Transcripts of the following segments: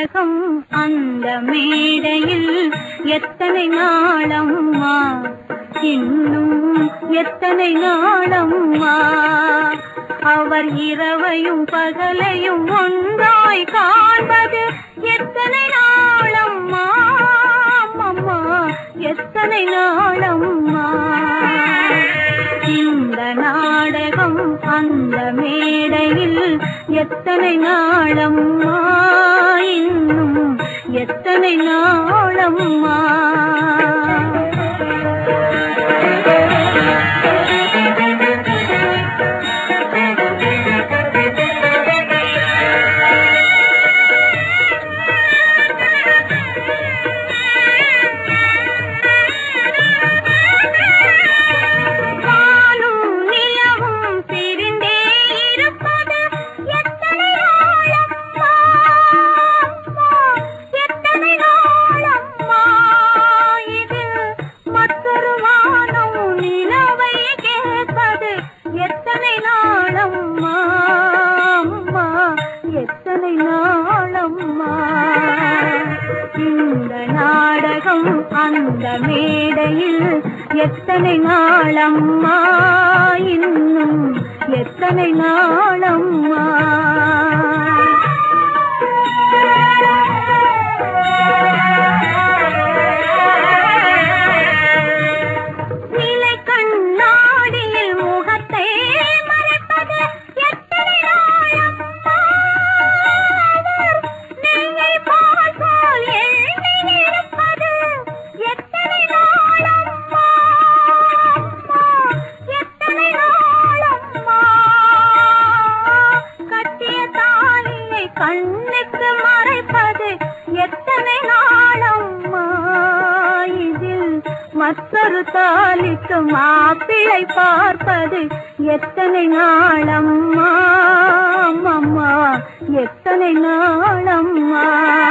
நாடகம் அந்த மேடையில் எத்தனை நாளம்மா, இன்னும் எத்தனை நாளம்மா. அவர் இரவையும் பகலையும் ஒன்றாய் காண்பது எத்தனை நாளம்மா, அம்மா எத்தனை நாளம்மா. இந்த நாடகம் அந்த மேடையில் எத்தனை நாளம்மா, இன்னும் எத்தனை நாளம்மா. எத்தனை நாளம்மா. இந்த நாடகம் அந்த மேடையில் எத்தனை நாளம்மா, இன்னும் எத்தனை நாளம்மா. கண்ணுக்கு மறைப்பது எத்தனை நாளம்மா, இதில் மற்றொரு தாலிக்கு மாப்பிள்ளை பார்ப்பது எத்தனை நாளம்மா, அம்மா எத்தனை நாளம்மா.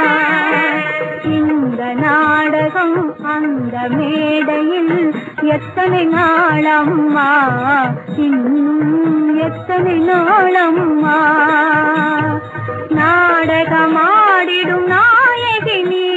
இந்த நாடகம் அந்த மேடையில் எத்தனை நாளம்மா, இன்னும் எத்தனை நாளம்மா. நாடகமாடிடும் நாயகி நீ